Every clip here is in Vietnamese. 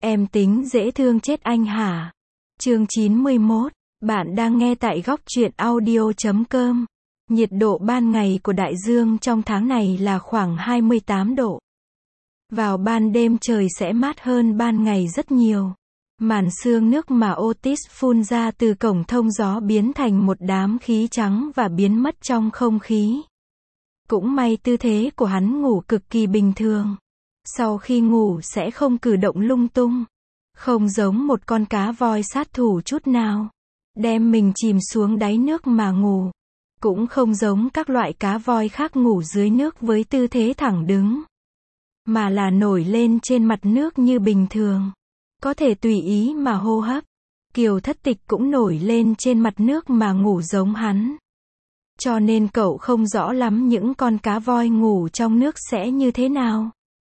Em tính dễ thương chết anh hả? Chương 91. Bạn đang nghe tại góc truyện audio.com. Nhiệt độ ban ngày của đại dương trong tháng này là khoảng 28 độ. Vào ban đêm trời sẽ mát hơn ban ngày rất nhiều. Màn sương nước mà Otis phun ra từ cổng thông gió biến thành một đám khí trắng và biến mất trong không khí. Cũng may tư thế của hắn ngủ cực kỳ bình thường. Sau khi ngủ sẽ không cử động lung tung. Không giống một con cá voi sát thủ chút nào. Đem mình chìm xuống đáy nước mà ngủ. Cũng không giống các loại cá voi khác ngủ dưới nước với tư thế thẳng đứng. Mà là nổi lên trên mặt nước như bình thường. Có thể tùy ý mà hô hấp. Kiều Thất Tịch cũng nổi lên trên mặt nước mà ngủ giống hắn. Cho nên cậu không rõ lắm những con cá voi ngủ trong nước sẽ như thế nào.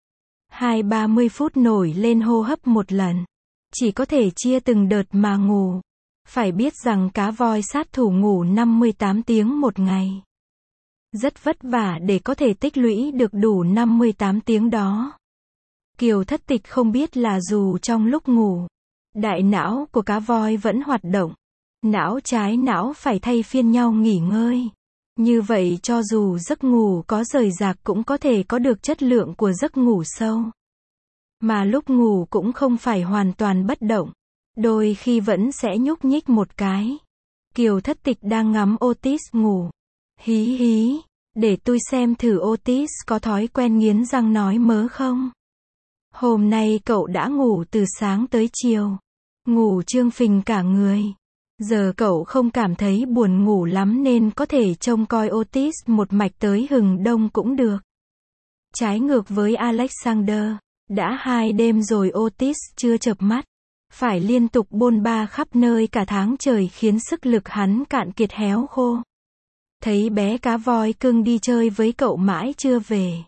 20-30 phút nổi lên hô hấp một lần. Chỉ có thể chia từng đợt mà ngủ. Phải biết rằng cá voi sát thủ ngủ 58 tiếng một ngày. Rất vất vả để có thể tích lũy được đủ 58 tiếng đó. Kiều Thất Tịch không biết là dù trong lúc ngủ, đại não của cá voi vẫn hoạt động. Não trái não phải thay phiên nhau nghỉ ngơi. Như vậy cho dù giấc ngủ có rời rạc cũng có thể có được chất lượng của giấc ngủ sâu. Mà lúc ngủ cũng không phải hoàn toàn bất động. Đôi khi vẫn sẽ nhúc nhích một cái. Kiều Thất Tịch đang ngắm Otis ngủ. Hí hí, để tôi xem thử Otis có thói quen nghiến răng nói mớ không. Hôm nay cậu đã ngủ từ sáng tới chiều. Ngủ trương phình cả người. Giờ cậu không cảm thấy buồn ngủ lắm nên có thể trông coi Otis một mạch tới hừng đông cũng được. Trái ngược với Alexander, đã 2 đêm rồi Otis chưa chợp mắt. Phải liên tục bôn ba khắp nơi cả tháng trời khiến sức lực hắn cạn kiệt héo khô. Thấy bé cá voi cưng đi chơi với cậu mãi chưa về.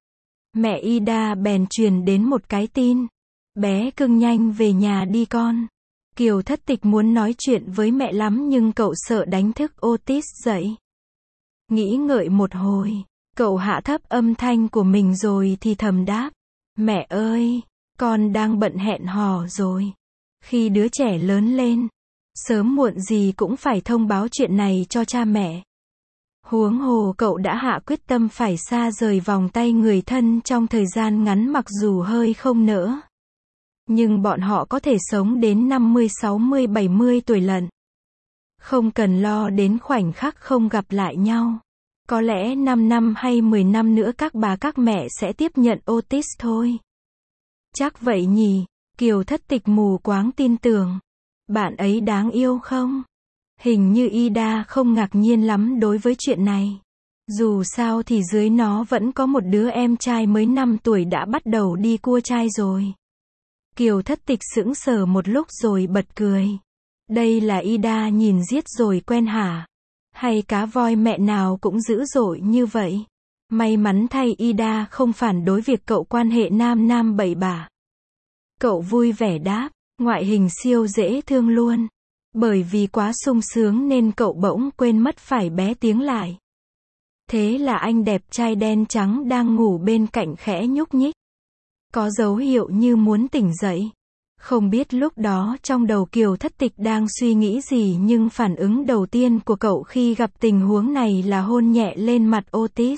Mẹ Ida bèn truyền đến một cái tin. Bé cưng nhanh về nhà đi con. Kiều Thất Tịch muốn nói chuyện với mẹ lắm nhưng cậu sợ đánh thức Otis dậy. Nghĩ ngợi một hồi, cậu hạ thấp âm thanh của mình rồi thì thầm đáp. Mẹ ơi, con đang bận hẹn hò rồi. Khi đứa trẻ lớn lên, sớm muộn gì cũng phải thông báo chuyện này cho cha mẹ. Huống hồ cậu đã hạ quyết tâm phải xa rời vòng tay người thân trong thời gian ngắn mặc dù hơi không nỡ. Nhưng bọn họ có thể sống đến 50, 60, 70 tuổi lận. Không cần lo đến khoảnh khắc không gặp lại nhau. Có lẽ 5 năm hay 10 năm nữa các bà các mẹ sẽ tiếp nhận Otis thôi. Chắc vậy nhỉ, Kiều Thất Tịch mù quáng tin tưởng. Bạn ấy đáng yêu không? Hình như Ida không ngạc nhiên lắm đối với chuyện này. Dù sao thì dưới nó vẫn có một đứa em trai mới 5 tuổi đã bắt đầu đi cua trai rồi. Kiều Thất Tịch sững sờ một lúc rồi bật cười. Đây là Ida nhìn giết rồi quen hả? Hay cá voi mẹ nào cũng dữ dội như vậy? May mắn thay Ida không phản đối việc cậu quan hệ nam nam bậy bạ. Cậu vui vẻ đáp, ngoại hình siêu dễ thương luôn. Bởi vì quá sung sướng nên cậu bỗng quên mất phải bé tiếng lại. Thế là anh đẹp trai đen trắng đang ngủ bên cạnh khẽ nhúc nhích. Có dấu hiệu như muốn tỉnh dậy. Không biết lúc đó trong đầu Kiều Thất Tịch đang suy nghĩ gì nhưng phản ứng đầu tiên của cậu khi gặp tình huống này là hôn nhẹ lên mặt Otis.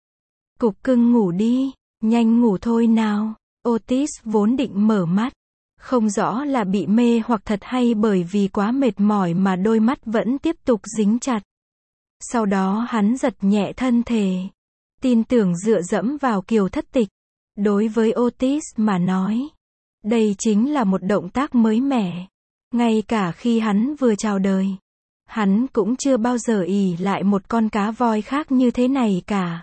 Cục cưng ngủ đi, nhanh ngủ thôi nào. Otis vốn định mở mắt. Không rõ là bị mê hoặc thật hay bởi vì quá mệt mỏi mà đôi mắt vẫn tiếp tục dính chặt. Sau đó hắn giật nhẹ thân thể. Tin tưởng dựa dẫm vào Kiều Thất Tịch. Đối với Otis mà nói, đây chính là một động tác mới mẻ. Ngay cả khi hắn vừa chào đời, hắn cũng chưa bao giờ ỷ lại một con cá voi khác như thế này cả.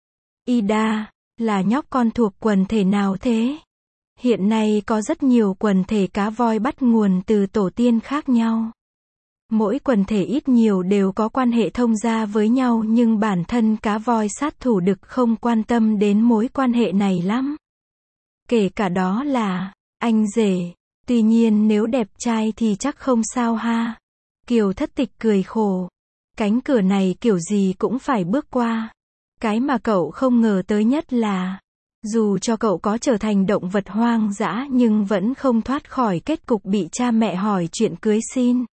Ida, là nhóc con thuộc quần thể nào thế? Hiện nay có rất nhiều quần thể cá voi bắt nguồn từ tổ tiên khác nhau. Mỗi quần thể ít nhiều đều có quan hệ thông gia với nhau nhưng bản thân cá voi sát thủ đực không quan tâm đến mối quan hệ này lắm. Kể cả đó là anh rể. Tuy nhiên nếu đẹp trai thì chắc không sao ha. Kiều Thất Tịch cười khổ. Cánh cửa này kiểu gì cũng phải bước qua. Cái mà cậu không ngờ tới nhất là Dù cho cậu có trở thành động vật hoang dã nhưng vẫn không thoát khỏi kết cục bị cha mẹ hỏi chuyện cưới xin.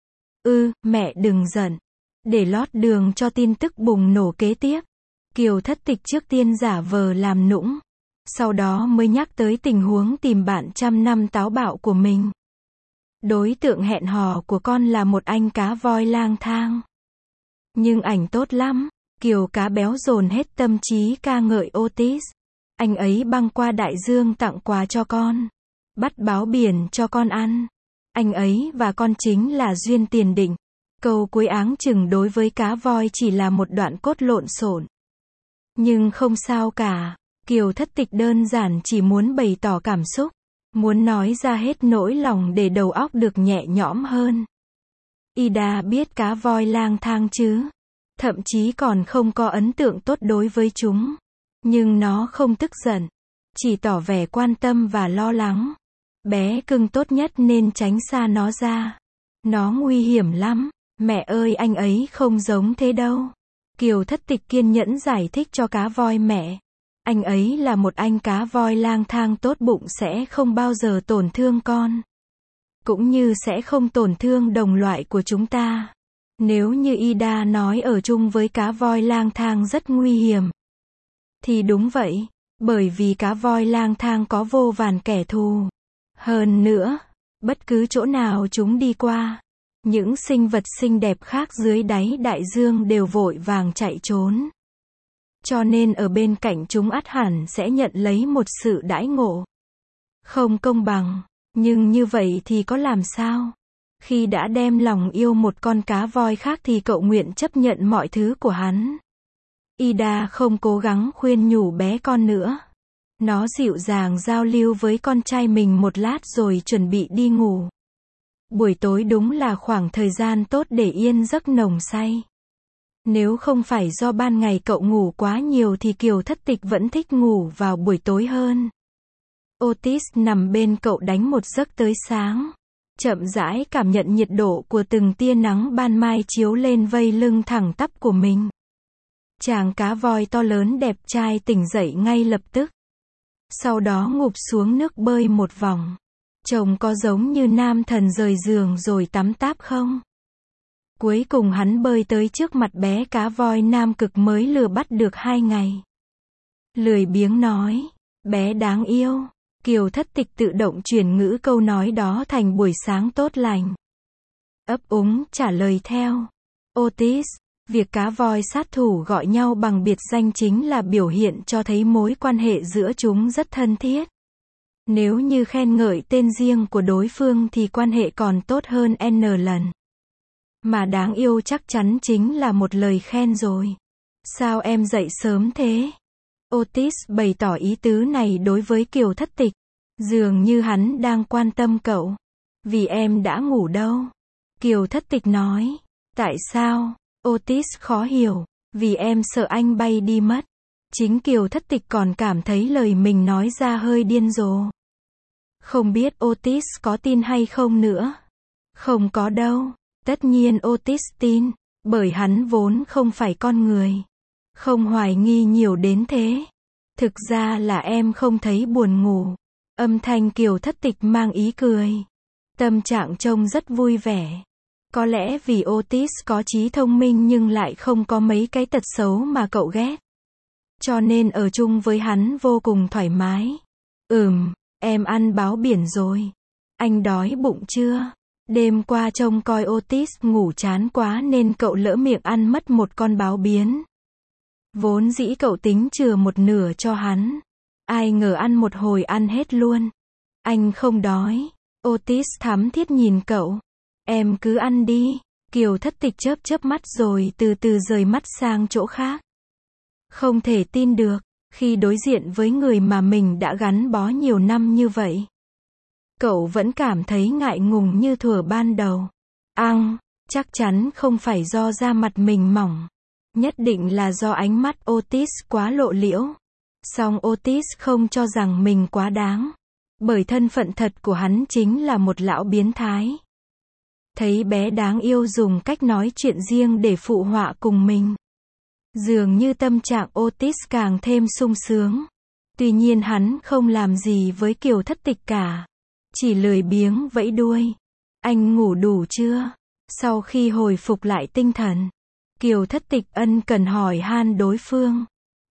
Mẹ đừng giận. Để lót đường cho tin tức bùng nổ kế tiếp, Kiều Thất Tịch trước tiên giả vờ làm nũng, sau đó mới nhắc tới tình huống tìm bạn trăm năm táo bạo của mình. Đối tượng hẹn hò của con là một anh cá voi lang thang. Nhưng ảnh tốt lắm. Kiều cá béo dồn hết tâm trí ca ngợi Otis. Anh ấy băng qua đại dương tặng quà cho con. Bắt báo biển cho con ăn. Anh ấy và con chính là duyên tiền định. Câu cuối áng chừng đối với cá voi chỉ là một đoạn cốt lộn xộn. Nhưng không sao cả. Kiều Thất Tịch đơn giản chỉ muốn bày tỏ cảm xúc. Muốn nói ra hết nỗi lòng để đầu óc được nhẹ nhõm hơn. Ida biết cá voi lang thang chứ. Thậm chí còn không có ấn tượng tốt đối với chúng. Nhưng nó không tức giận. Chỉ tỏ vẻ quan tâm và lo lắng. Bé cưng tốt nhất nên tránh xa nó ra. Nó nguy hiểm lắm. Mẹ ơi, anh ấy không giống thế đâu. Kiều Thất Tịch kiên nhẫn giải thích cho cá voi mẹ. Anh ấy là một anh cá voi lang thang tốt bụng, sẽ không bao giờ tổn thương con. Cũng như sẽ không tổn thương đồng loại của chúng ta. Nếu như Ida nói ở chung với cá voi lang thang rất nguy hiểm. Thì đúng vậy. Bởi vì cá voi lang thang có vô vàn kẻ thù. Hơn nữa, bất cứ chỗ nào chúng đi qua, những sinh vật xinh đẹp khác dưới đáy đại dương đều vội vàng chạy trốn. Cho nên ở bên cạnh chúng ắt hẳn sẽ nhận lấy một sự đãi ngộ không công bằng. Nhưng như vậy thì có làm sao? Khi đã đem lòng yêu một con cá voi khác thì cậu nguyện chấp nhận mọi thứ của hắn. Ida không cố gắng khuyên nhủ bé con nữa. Nó dịu dàng giao lưu với con trai mình một lát rồi chuẩn bị đi ngủ. Buổi tối đúng là khoảng thời gian tốt để yên giấc nồng say. Nếu không phải do ban ngày cậu ngủ quá nhiều thì Kiều Thất Tịch vẫn thích ngủ vào buổi tối hơn. Otis nằm bên cậu đánh một giấc tới sáng. Chậm rãi cảm nhận nhiệt độ của từng tia nắng ban mai chiếu lên vây lưng thẳng tắp của mình. Chàng cá voi to lớn đẹp trai tỉnh dậy ngay lập tức. Sau đó ngụp xuống nước bơi một vòng. Trông có giống như nam thần rời giường rồi tắm táp không? Cuối cùng hắn bơi tới trước mặt bé cá voi nam cực mới lừa bắt được 2 ngày. Lười biếng nói, bé đáng yêu. Kiều Thất Tịch tự động chuyển ngữ câu nói đó thành buổi sáng tốt lành. Ấp úng trả lời theo. Otis, việc cá voi sát thủ gọi nhau bằng biệt danh chính là biểu hiện cho thấy mối quan hệ giữa chúng rất thân thiết. Nếu như khen ngợi tên riêng của đối phương thì quan hệ còn tốt hơn N lần. Mà đáng yêu chắc chắn chính là một lời khen rồi. Sao em dậy sớm thế? Otis bày tỏ ý tứ này đối với Kiều Thất Tịch. Dường như hắn đang quan tâm cậu. Vì em đã ngủ đâu? Kiều Thất Tịch nói. Tại sao? Otis khó hiểu. Vì em sợ anh bay đi mất. Chính Kiều Thất Tịch còn cảm thấy lời mình nói ra hơi điên rồ. Không biết Otis có tin hay không nữa. Không có đâu. Tất nhiên Otis tin. Bởi hắn vốn không phải con người. Không hoài nghi nhiều đến thế. Thực ra là em không thấy buồn ngủ. Âm thanh Kiều Thất Tịch mang ý cười. Tâm trạng trông rất vui vẻ. Có lẽ vì Otis có trí thông minh nhưng lại không có mấy cái tật xấu mà cậu ghét. Cho nên ở chung với hắn vô cùng thoải mái. Em ăn báo biển rồi. Anh đói bụng chưa? Đêm qua trông coi Otis ngủ chán quá nên cậu lỡ miệng ăn mất một con báo biến. Vốn dĩ cậu tính chừa một nửa cho hắn. Ai ngờ ăn một hồi ăn hết luôn. Anh không đói. Otis thắm thiết nhìn cậu. Em cứ ăn đi. Kiều Thất Tịch chớp chớp mắt rồi từ từ rời mắt sang chỗ khác. Không thể tin được, khi đối diện với người mà mình đã gắn bó nhiều năm như vậy. Cậu vẫn cảm thấy ngại ngùng như thuở ban đầu. Chắc chắn không phải do da mặt mình mỏng. Nhất định là do ánh mắt Otis quá lộ liễu. Song Otis không cho rằng mình quá đáng. Bởi thân phận thật của hắn chính là một lão biến thái. Thấy bé đáng yêu dùng cách nói chuyện riêng để phụ họa cùng mình. Dường như tâm trạng Otis càng thêm sung sướng. Tuy nhiên hắn không làm gì với Kiều Thất Tịch cả. Chỉ lười biếng vẫy đuôi. Anh ngủ đủ chưa? Sau khi hồi phục lại tinh thần, Kiều Thất Tịch ân cần hỏi han đối phương.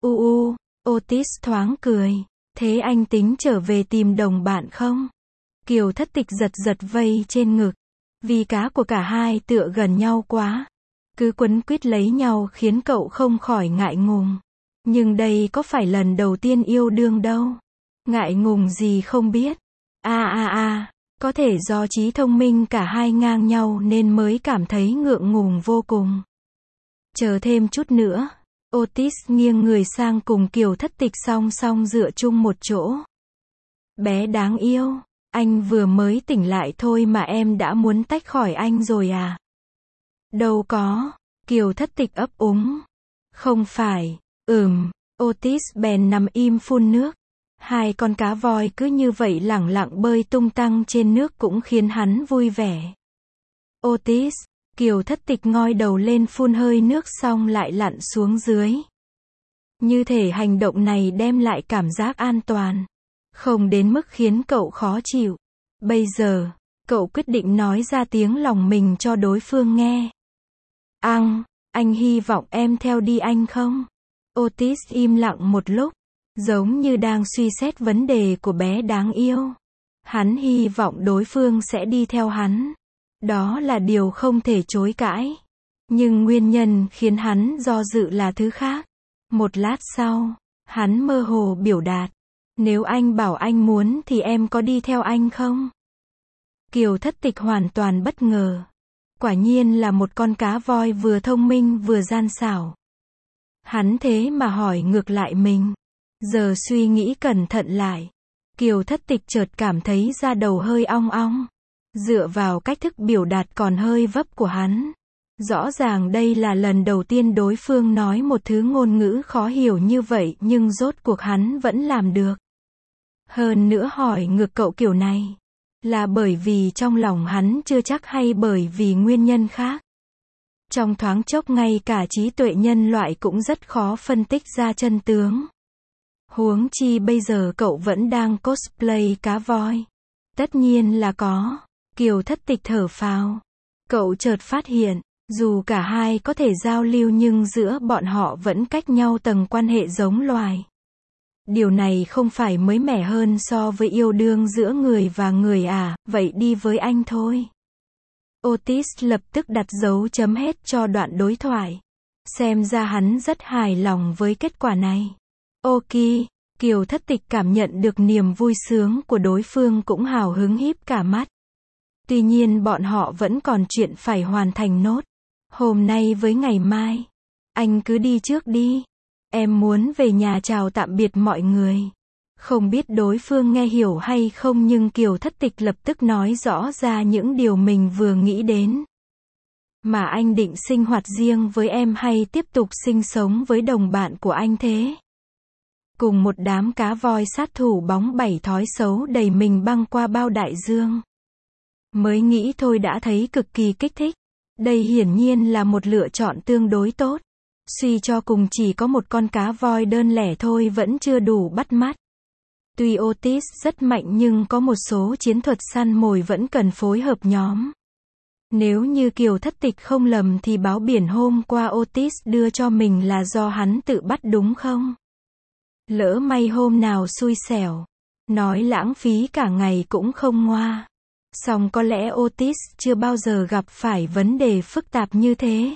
Otis thoáng cười. Thế anh tính trở về tìm đồng bạn không? Kiều Thất Tịch giật giật vây trên ngực. Vì cá của cả hai tựa gần nhau quá. Cứ quấn quýt lấy nhau khiến cậu không khỏi ngại ngùng. Nhưng đây có phải lần đầu tiên yêu đương đâu. Ngại ngùng gì không biết. Có thể do trí thông minh cả hai ngang nhau nên mới cảm thấy ngượng ngùng vô cùng. Chờ thêm chút nữa. Otis nghiêng người sang cùng Kiều Thất Tịch song song dựa chung một chỗ. Bé đáng yêu, anh vừa mới tỉnh lại thôi mà em đã muốn tách khỏi anh rồi à? Đâu có, Kiều Thất Tịch ấp úng. Không phải, Otis bèn nằm im phun nước. Hai con cá voi cứ như vậy lẳng lặng bơi tung tăng trên nước cũng khiến hắn vui vẻ. Otis, Kiều Thất Tịch ngoi đầu lên phun hơi nước xong lại lặn xuống dưới. Như thể hành động này đem lại cảm giác an toàn. Không đến mức khiến cậu khó chịu. Bây giờ, cậu quyết định nói ra tiếng lòng mình cho đối phương nghe. Anh hy vọng em theo đi anh không? Otis im lặng một lúc, giống như đang suy xét vấn đề của bé đáng yêu. Hắn hy vọng đối phương sẽ đi theo hắn. Đó là điều không thể chối cãi. Nhưng nguyên nhân khiến hắn do dự là thứ khác. Một lát sau, hắn mơ hồ biểu đạt. Nếu anh bảo anh muốn thì em có đi theo anh không? Kiều Thất Tịch hoàn toàn bất ngờ. Quả nhiên là một con cá voi vừa thông minh vừa gian xảo. Hắn thế mà hỏi ngược lại mình. Giờ suy nghĩ cẩn thận lại, Kiều Thất Tịch chợt cảm thấy da đầu hơi ong ong. Dựa vào cách thức biểu đạt còn hơi vấp của hắn. Rõ ràng đây là lần đầu tiên đối phương nói một thứ ngôn ngữ khó hiểu như vậy nhưng rốt cuộc hắn vẫn làm được. Hơn nữa hỏi ngược cậu kiểu này. Là bởi vì trong lòng hắn chưa chắc hay bởi vì nguyên nhân khác. Trong thoáng chốc ngay cả trí tuệ nhân loại cũng rất khó phân tích ra chân tướng. Huống chi bây giờ cậu vẫn đang cosplay cá voi. Tất nhiên là có. Kiều Thất Tịch thở phào. Cậu chợt phát hiện, dù cả hai có thể giao lưu nhưng giữa bọn họ vẫn cách nhau tầng quan hệ giống loài. Điều này không phải mới mẻ hơn so với yêu đương giữa người và người à, vậy đi với anh thôi. Otis lập tức đặt dấu chấm hết cho đoạn đối thoại. Xem ra hắn rất hài lòng với kết quả này. Ok, Kiều Thất Tịch cảm nhận được niềm vui sướng của đối phương cũng hào hứng híp cả mắt. Tuy nhiên bọn họ vẫn còn chuyện phải hoàn thành nốt. Hôm nay với ngày mai. Anh cứ đi trước đi. Em muốn về nhà chào tạm biệt mọi người. Không biết đối phương nghe hiểu hay không nhưng Kiều Thất Tịch lập tức nói rõ ra những điều mình vừa nghĩ đến. Mà anh định sinh hoạt riêng với em hay tiếp tục sinh sống với đồng bạn của anh thế? Cùng một đám cá voi sát thủ bóng bẩy thói xấu đầy mình băng qua bao đại dương. Mới nghĩ thôi đã thấy cực kỳ kích thích. Đây hiển nhiên là một lựa chọn tương đối tốt. Suy cho cùng chỉ có một con cá voi đơn lẻ thôi vẫn chưa đủ bắt mắt. Tuy Otis rất mạnh nhưng có một số chiến thuật săn mồi vẫn cần phối hợp nhóm. Nếu như Kiều Thất Tịch không lầm thì báo biển hôm qua Otis đưa cho mình là do hắn tự bắt đúng không? Lỡ may hôm nào xui xẻo. Nói lãng phí cả ngày cũng không ngoa. Song có lẽ Otis chưa bao giờ gặp phải vấn đề phức tạp như thế.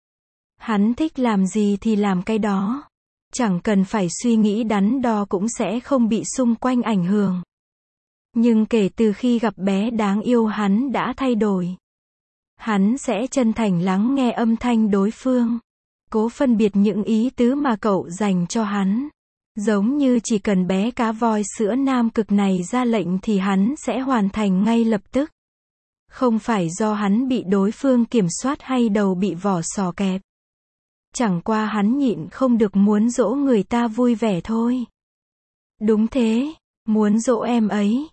Hắn thích làm gì thì làm cái đó. Chẳng cần phải suy nghĩ đắn đo cũng sẽ không bị xung quanh ảnh hưởng. Nhưng kể từ khi gặp bé đáng yêu hắn đã thay đổi. Hắn sẽ chân thành lắng nghe âm thanh đối phương. Cố phân biệt những ý tứ mà cậu dành cho hắn. Giống như chỉ cần bé cá voi sữa nam cực này ra lệnh thì hắn sẽ hoàn thành ngay lập tức. Không phải do hắn bị đối phương kiểm soát hay đầu bị vỏ sò kẹp. Chẳng qua hắn nhịn không được muốn dỗ người ta vui vẻ thôi. Đúng thế, muốn dỗ em ấy.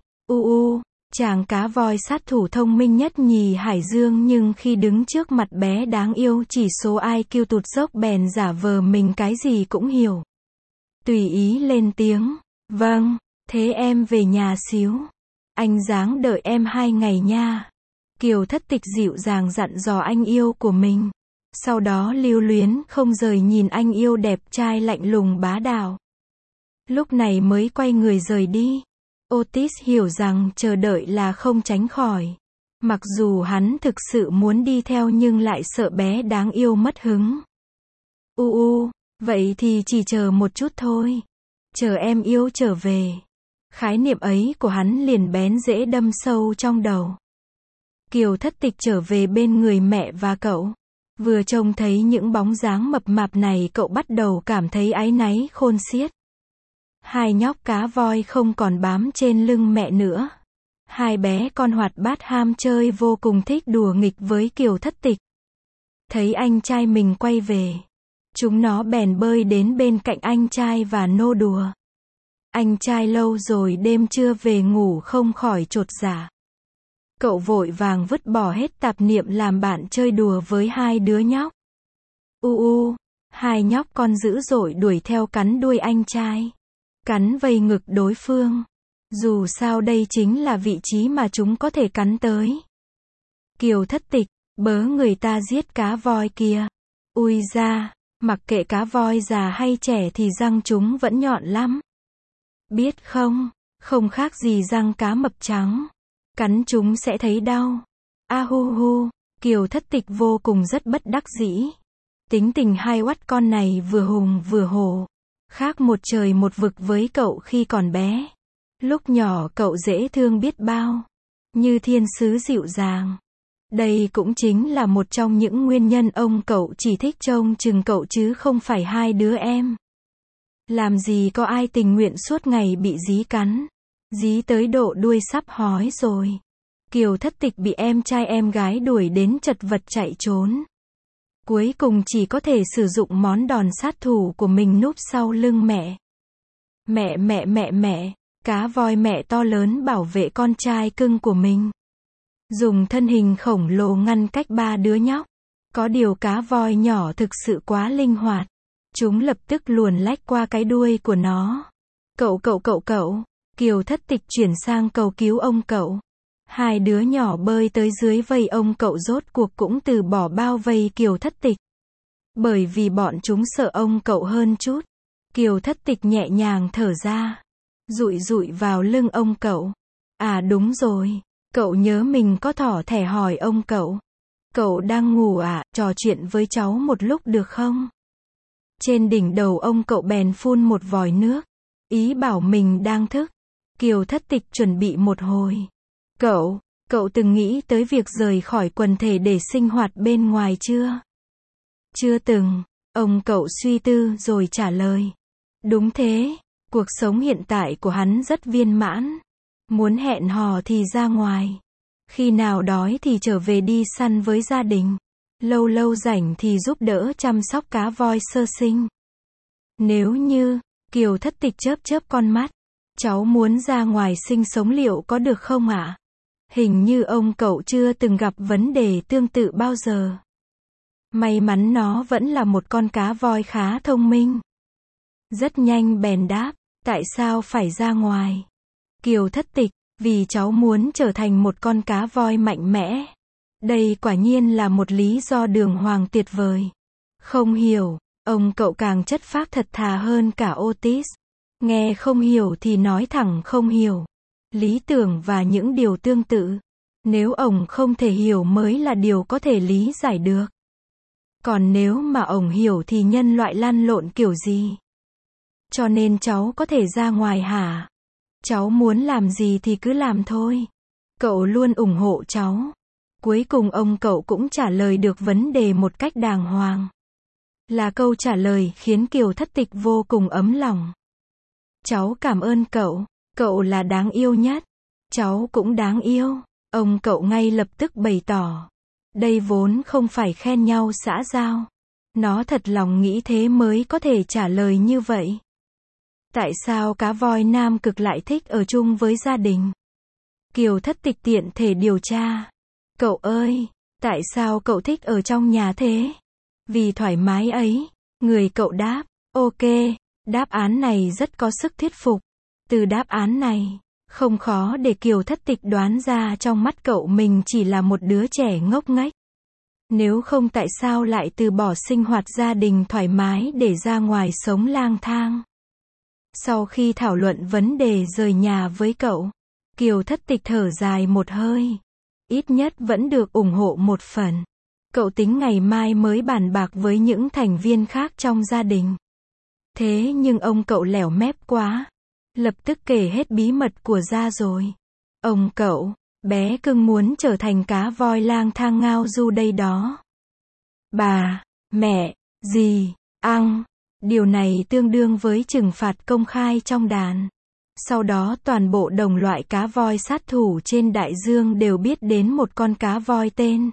Chàng cá voi sát thủ thông minh nhất nhì Hải Dương nhưng khi đứng trước mặt bé đáng yêu chỉ số IQ tụt dốc bèn giả vờ mình cái gì cũng hiểu. Tùy ý lên tiếng. Vâng, thế em về nhà xíu. Anh ráng đợi em 2 ngày nha. Kiều Thất Tịch dịu dàng dặn dò anh yêu của mình. Sau đó lưu luyến không rời nhìn anh yêu đẹp trai lạnh lùng bá đạo. Lúc này mới quay người rời đi. Otis hiểu rằng chờ đợi là không tránh khỏi. Mặc dù hắn thực sự muốn đi theo nhưng lại sợ bé đáng yêu mất hứng. Vậy thì chỉ chờ một chút thôi. Chờ em yêu trở về. Khái niệm ấy của hắn liền bén rễ đâm sâu trong đầu. Kiều Thất Tịch trở về bên người mẹ và cậu. Vừa trông thấy những bóng dáng mập mạp này cậu bắt đầu cảm thấy áy náy khôn xiết. Hai nhóc cá voi không còn bám trên lưng mẹ nữa. Hai bé con hoạt bát ham chơi vô cùng thích đùa nghịch với Kiều Thất Tịch. Thấy anh trai mình quay về, chúng nó bèn bơi đến bên cạnh anh trai và nô đùa. Anh trai lâu rồi đêm chưa về ngủ không khỏi chột dạ. Cậu vội vàng vứt bỏ hết tạp niệm làm bạn chơi đùa với hai đứa nhóc. Hai nhóc con dữ dội đuổi theo cắn đuôi anh trai. Cắn vây ngực đối phương. Dù sao đây chính là vị trí mà chúng có thể cắn tới. Kiều Thất Tịch, bớ người ta giết cá voi kìa. Ui da, mặc kệ cá voi già hay trẻ thì răng chúng vẫn nhọn lắm. Biết không, không khác gì răng cá mập trắng. Cắn chúng sẽ thấy đau. Kiều Thất Tịch vô cùng rất bất đắc dĩ. Tính tình hai oắt con này vừa hùng vừa hổ. Khác một trời một vực với cậu khi còn bé. Lúc nhỏ cậu dễ thương biết bao. Như thiên sứ dịu dàng. Đây cũng chính là một trong những nguyên nhân ông cậu chỉ thích trông chừng cậu chứ không phải hai đứa em. Làm gì có ai tình nguyện suốt ngày bị dí cắn. Dí tới độ đuôi sắp hói rồi. Kiều Thất Tịch bị em trai em gái đuổi đến chật vật chạy trốn. Cuối cùng chỉ có thể sử dụng món đòn sát thủ của mình núp sau lưng mẹ. Mẹ, cá voi mẹ to lớn bảo vệ con trai cưng của mình. Dùng thân hình khổng lồ ngăn cách ba đứa nhóc. Có điều cá voi nhỏ thực sự quá linh hoạt. Chúng lập tức luồn lách qua cái đuôi của nó. Cậu. Kiều Thất Tịch chuyển sang cầu cứu ông cậu. Hai đứa nhỏ bơi tới dưới vây ông cậu rốt cuộc cũng từ bỏ bao vây Kiều Thất Tịch. Bởi vì bọn chúng sợ ông cậu hơn chút. Kiều Thất Tịch nhẹ nhàng thở ra. Dụi vào lưng ông cậu. À đúng rồi. Cậu nhớ mình có thỏ thẻ hỏi ông cậu. Cậu đang ngủ à, trò chuyện với cháu một lúc được không? Trên đỉnh đầu ông cậu bèn phun một vòi nước. Ý bảo mình đang thức. Kiều Thất Tịch chuẩn bị một hồi. Cậu từng nghĩ tới việc rời khỏi quần thể để sinh hoạt bên ngoài chưa? Chưa từng. Ông cậu suy tư rồi trả lời. Đúng thế, cuộc sống hiện tại của hắn rất viên mãn. Muốn hẹn hò thì ra ngoài. Khi nào đói thì trở về đi săn với gia đình. Lâu rảnh thì giúp đỡ chăm sóc cá voi sơ sinh. Nếu như, Kiều Thất Tịch chớp con mắt. Cháu muốn ra ngoài sinh sống liệu có được không ạ? Hình như ông cậu chưa từng gặp vấn đề tương tự bao giờ. May mắn nó vẫn là một con cá voi khá thông minh. Rất nhanh bèn đáp, tại sao phải ra ngoài? Kiều Thất Tịch, vì cháu muốn trở thành một con cá voi mạnh mẽ. Đây quả nhiên là một lý do đường hoàng tuyệt vời. Không hiểu, ông cậu càng chất phác thật thà hơn cả Otis. Nghe không hiểu thì nói thẳng không hiểu. Lý tưởng và những điều tương tự. Nếu ổng không thể hiểu mới là điều có thể lý giải được. Còn nếu mà ổng hiểu thì nhân loại lăn lộn kiểu gì? Cho nên cháu có thể ra ngoài hả? Cháu muốn làm gì thì cứ làm thôi. Cậu luôn ủng hộ cháu. Cuối cùng ông cậu cũng trả lời được vấn đề một cách đàng hoàng. Là câu trả lời khiến Kiều Thất Tịch vô cùng ấm lòng. Cháu cảm ơn cậu là đáng yêu nhất. Cháu cũng đáng yêu. Ông cậu ngay lập tức bày tỏ. Đây vốn không phải khen nhau xã giao. Nó thật lòng nghĩ thế mới có thể trả lời như vậy. Tại sao cá voi Nam Cực lại thích ở chung với gia đình? Kiều Thất Tịch tiện thể điều tra. Cậu ơi, tại sao cậu thích ở trong nhà thế? Vì thoải mái ấy. Người cậu đáp. Ok, đáp án này rất có sức thuyết phục. Từ đáp án này, không khó để Kiều Thất Tịch đoán ra trong mắt cậu mình chỉ là một đứa trẻ ngốc nghếch. Nếu không tại sao lại từ bỏ sinh hoạt gia đình thoải mái để ra ngoài sống lang thang. Sau khi thảo luận vấn đề rời nhà với cậu, Kiều Thất Tịch thở dài một hơi. Ít nhất vẫn được ủng hộ một phần. Cậu tính ngày mai mới bàn bạc với những thành viên khác trong gia đình. Thế nhưng ông cậu lẻo mép quá. Lập tức kể hết bí mật của gia rồi. Ông cậu, bé cưng muốn trở thành cá voi lang thang ngao du đây đó. Bà, mẹ, dì, ăn. Điều này tương đương với trừng phạt công khai trong đàn. Sau đó toàn bộ đồng loại cá voi sát thủ trên đại dương đều biết đến một con cá voi tên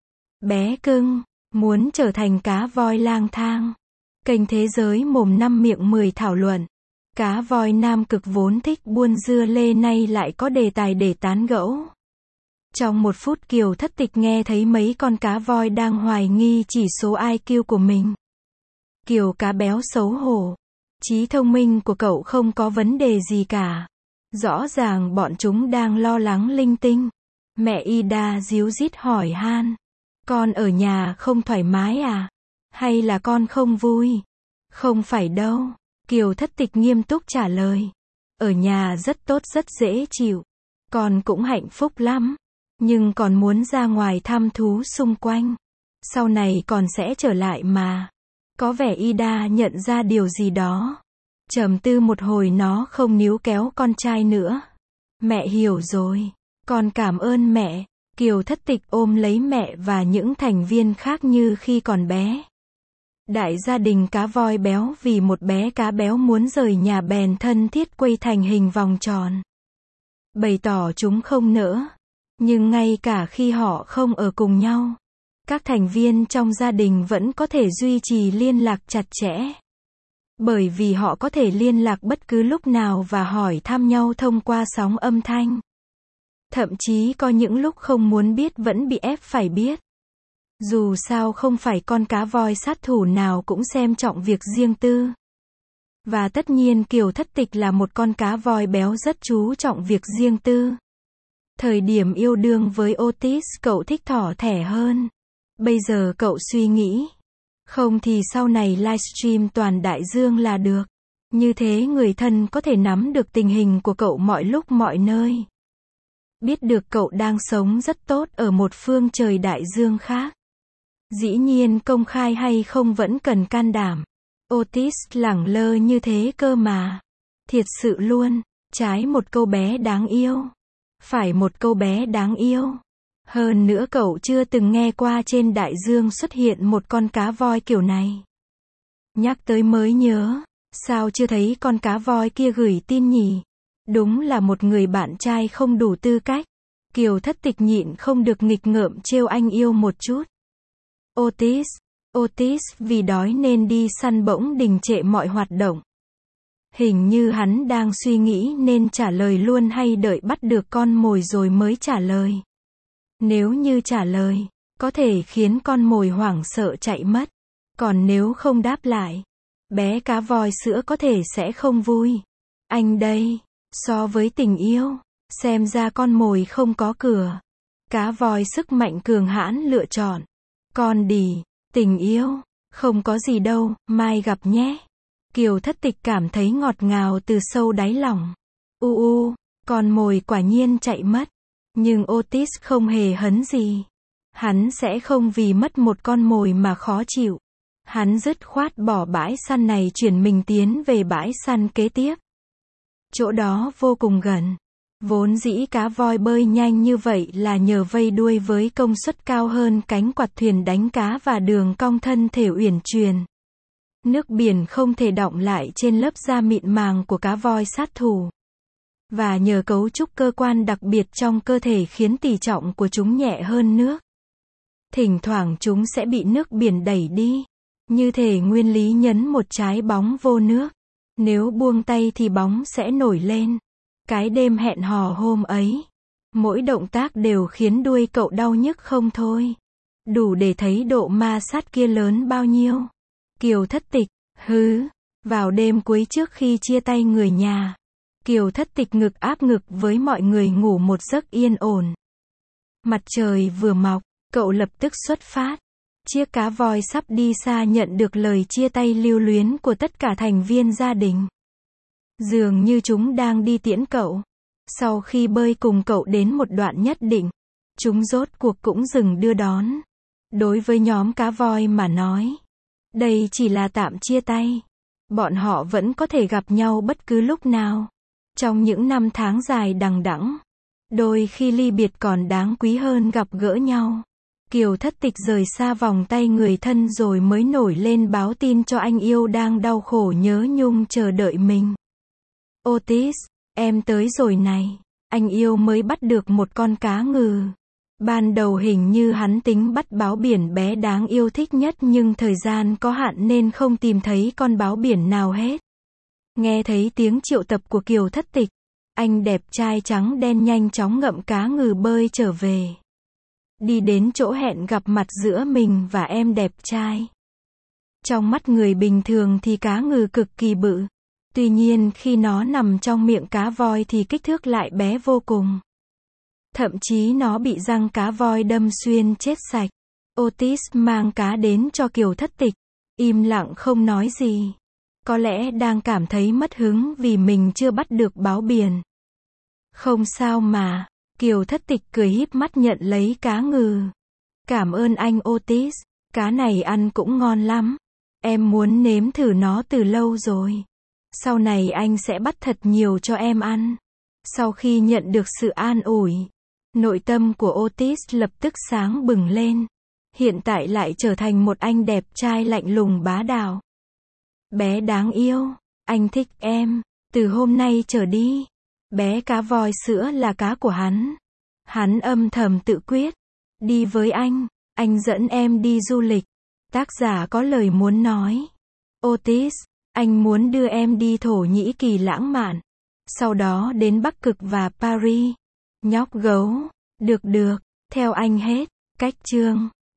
bé cưng, muốn trở thành cá voi lang thang. Kênh Thế Giới mồm 5 miệng 10 thảo luận. Cá voi Nam Cực vốn thích buôn dưa lê nay lại có đề tài để tán gẫu. Trong 1 phút Kiều Thất Tịch nghe thấy mấy con cá voi đang hoài nghi chỉ số IQ của mình. Kiều cá béo xấu hổ. Trí thông minh của cậu không có vấn đề gì cả. Rõ ràng bọn chúng đang lo lắng linh tinh. Mẹ Ida díu dít hỏi han. Con ở nhà không thoải mái à? Hay là con không vui? Không phải đâu. Kiều Thất Tịch nghiêm túc trả lời. Ở nhà rất tốt rất dễ chịu. Con cũng hạnh phúc lắm. Nhưng còn muốn ra ngoài thăm thú xung quanh. Sau này còn sẽ trở lại mà. Có vẻ Ida nhận ra điều gì đó. Trầm tư một hồi nó không níu kéo con trai nữa. Mẹ hiểu rồi. Con cảm ơn mẹ. Kiều Thất Tịch ôm lấy mẹ và những thành viên khác như khi còn bé. Đại gia đình cá voi béo vì một bé cá béo muốn rời nhà bèn thân thiết quây thành hình vòng tròn. Bày tỏ chúng không nỡ. Nhưng ngay cả khi họ không ở cùng nhau, các thành viên trong gia đình vẫn có thể duy trì liên lạc chặt chẽ. Bởi vì họ có thể liên lạc bất cứ lúc nào và hỏi thăm nhau thông qua sóng âm thanh. Thậm chí có những lúc không muốn biết vẫn bị ép phải biết. Dù sao không phải con cá voi sát thủ nào cũng xem trọng việc riêng tư. Và tất nhiên Kiều Thất Tịch là một con cá voi béo rất chú trọng việc riêng tư. Thời điểm yêu đương với Otis cậu thích thỏ thẻ hơn. Bây giờ cậu suy nghĩ. Không thì sau này livestream toàn đại dương là được. Như thế người thân có thể nắm được tình hình của cậu mọi lúc mọi nơi. Biết được cậu đang sống rất tốt ở một phương trời đại dương khác. Dĩ nhiên công khai hay không vẫn cần can đảm. Otis lẳng lơ như thế cơ mà. Thiệt sự luôn. Trái một câu bé đáng yêu. Phải một câu bé đáng yêu. Hơn nữa cậu chưa từng nghe qua trên đại dương xuất hiện một con cá voi kiểu này. Nhắc tới mới nhớ. Sao chưa thấy con cá voi kia gửi tin nhỉ? Đúng là một người bạn trai không đủ tư cách. Kiều Thất Tịch nhịn không được nghịch ngợm trêu anh yêu một chút. Otis vì đói nên đi săn bỗng đình trệ mọi hoạt động. Hình như hắn đang suy nghĩ nên trả lời luôn hay đợi bắt được con mồi rồi mới trả lời. Nếu như trả lời, có thể khiến con mồi hoảng sợ chạy mất. Còn nếu không đáp lại, bé cá voi sữa có thể sẽ không vui. Anh đây, so với tình yêu, xem ra con mồi không có cửa. Cá voi sức mạnh cường hãn lựa chọn. Con đỉ, tình yêu, không có gì đâu, mai gặp nhé. Kiều Thất Tịch cảm thấy ngọt ngào từ sâu đáy lòng. Con mồi quả nhiên chạy mất. Nhưng Otis không hề hấn gì. Hắn sẽ không vì mất một con mồi mà khó chịu. Hắn dứt khoát bỏ bãi săn này chuyển mình tiến về bãi săn kế tiếp. Chỗ đó vô cùng gần. Vốn dĩ cá voi bơi nhanh như vậy là nhờ vây đuôi với công suất cao hơn cánh quạt thuyền đánh cá và đường cong thân thể uyển chuyển. Nước biển không thể đọng lại trên lớp da mịn màng của cá voi sát thủ. Và nhờ cấu trúc cơ quan đặc biệt trong cơ thể khiến tỷ trọng của chúng nhẹ hơn nước. Thỉnh thoảng chúng sẽ bị nước biển đẩy đi. Như thể nguyên lý nhấn một trái bóng vô nước. Nếu buông tay thì bóng sẽ nổi lên. Cái đêm hẹn hò hôm ấy, mỗi động tác đều khiến đuôi cậu đau nhức không thôi. Đủ để thấy độ ma sát kia lớn bao nhiêu. Kiều Thất Tịch, vào đêm cuối trước khi chia tay người nhà, Kiều Thất Tịch ngực áp ngực với mọi người ngủ một giấc yên ổn. Mặt trời vừa mọc, cậu lập tức xuất phát. Chiếc cá voi sắp đi xa nhận được lời chia tay lưu luyến của tất cả thành viên gia đình. Dường như chúng đang đi tiễn cậu. Sau khi bơi cùng cậu đến một đoạn nhất định, chúng rốt cuộc cũng dừng đưa đón. Đối với nhóm cá voi mà nói, đây chỉ là tạm chia tay. Bọn họ vẫn có thể gặp nhau bất cứ lúc nào. Trong những năm tháng dài đằng đẵng, đôi khi ly biệt còn đáng quý hơn gặp gỡ nhau. Kiều Thất Tịch rời xa vòng tay người thân rồi mới nổi lên báo tin cho anh yêu đang đau khổ nhớ nhung chờ đợi mình. Otis, em tới rồi này. Anh yêu mới bắt được một con cá ngừ. Ban đầu hình như hắn tính bắt báo biển bé đáng yêu thích nhất nhưng thời gian có hạn nên không tìm thấy con báo biển nào hết. Nghe thấy tiếng triệu tập của Kiều Thất Tịch, anh đẹp trai trắng đen nhanh chóng ngậm cá ngừ bơi trở về. Đi đến chỗ hẹn gặp mặt giữa mình và em đẹp trai. Trong mắt người bình thường thì cá ngừ cực kỳ bự. Tuy nhiên khi nó nằm trong miệng cá voi thì kích thước lại bé vô cùng. Thậm chí nó bị răng cá voi đâm xuyên chết sạch. Otis mang cá đến cho Kiều Thất Tịch, im lặng không nói gì. Có lẽ đang cảm thấy mất hứng vì mình chưa bắt được báo biển. Không sao mà, Kiều Thất Tịch cười híp mắt nhận lấy cá ngừ. Cảm ơn anh Otis, cá này ăn cũng ngon lắm. Em muốn nếm thử nó từ lâu rồi. Sau này anh sẽ bắt thật nhiều cho em ăn. Sau khi nhận được sự an ủi, nội tâm của Otis lập tức sáng bừng lên. Hiện tại lại trở thành một anh đẹp trai lạnh lùng bá đạo. Bé đáng yêu, anh thích em. Từ hôm nay trở đi, bé cá voi sữa là cá của hắn. Hắn âm thầm tự quyết. Đi với anh dẫn em đi du lịch. Tác giả có lời muốn nói. Otis, anh muốn đưa em đi Thổ Nhĩ Kỳ lãng mạn. Sau đó đến Bắc Cực và Paris. Nhóc gấu, được, theo anh hết. Cách chương